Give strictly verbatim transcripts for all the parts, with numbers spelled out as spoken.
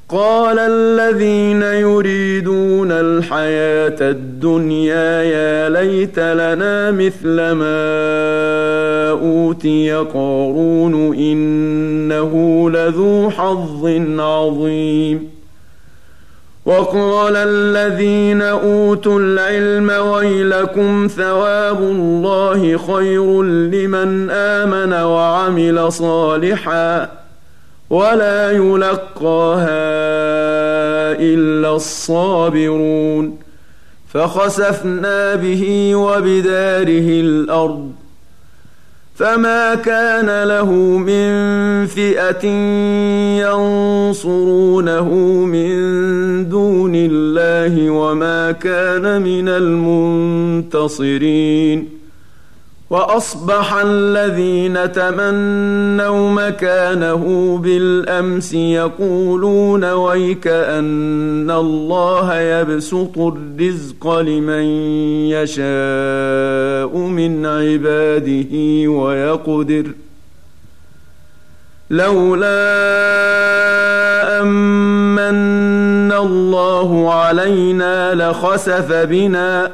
قال الذين يريدون الحياة الدنيا يا ليت لنا مثل ما أوتي قارون إنه لذو حظ عظيم. وقال الذين أوتوا العلم ويلكم ثواب الله خير لمن آمن وعمل صالحا ولا يلقاها إلا الصابرون. فخسفنا به وبداره الأرض فما كان له من فئة ينصرونه من دون الله وما كان من المنتصرين. وأصبح الذين تمنوا مكانه بالأمس يقولون ويك أن الله يبسط الرزق لمن يشاء من عباده ويقدر لولا أمن الله علينا لخسف بنا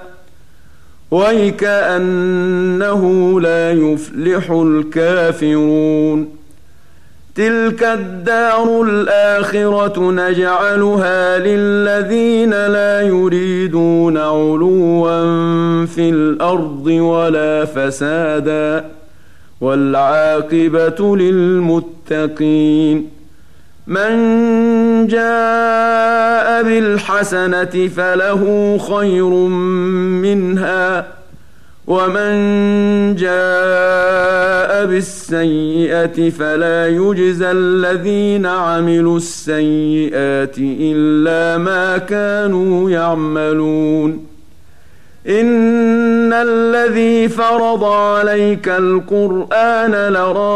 ويكأنه لا يفلح الكافرون. تلك الدار الآخرة نجعلها للذين لا يريدون علوا في الأرض ولا فسادا والعاقبة للمتقين. من جاء بالحسنة فله خير منها ومن جاء بالسيئة فلا يجزى الذين عملوا السيئات إلا ما كانوا يعملون. إن الذي فرض عليك القرآن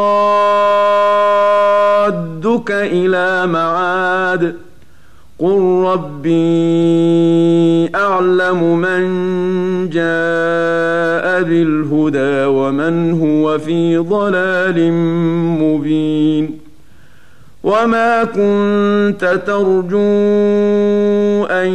لرادك إلى معاد قل ربي أعلم من جاء بالهدى ومن هو في ضلال مبين. وما كنت ترجو أن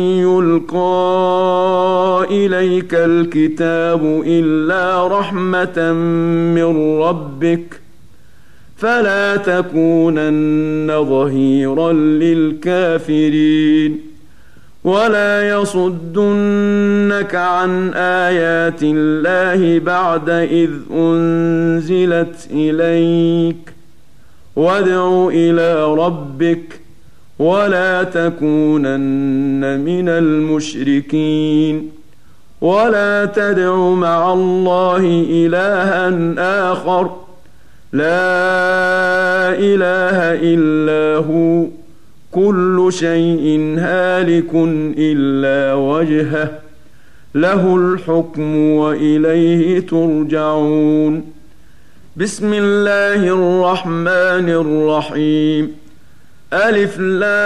يلقى إليك الكتاب إلا رحمة من ربك فلا تكونن ظهيرا للكافرين. ولا يصدنك عن آيات الله بعد إذ أنزلت إليك وادع إلى ربك ولا تكونن من المشركين. ولا تدع مع الله إلها آخر لا إله إلا هو كل شيء هالك إلا وجهه له الحكم وإليه ترجعون. بسم الله الرحمن الرحيم. ألف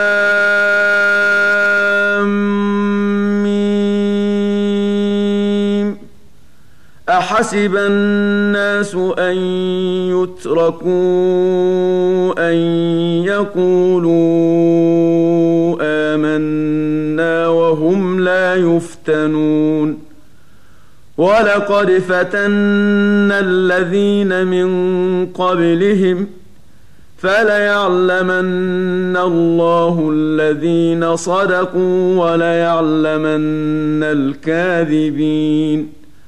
لام ميم. أحسب الناس أن يتركوا أن يقولوا آمنا وهم لا يفتنون. ولقد فتنا الذين من قبلهم فليعلمن الله الذين صدقوا وليعلمن الكاذبين.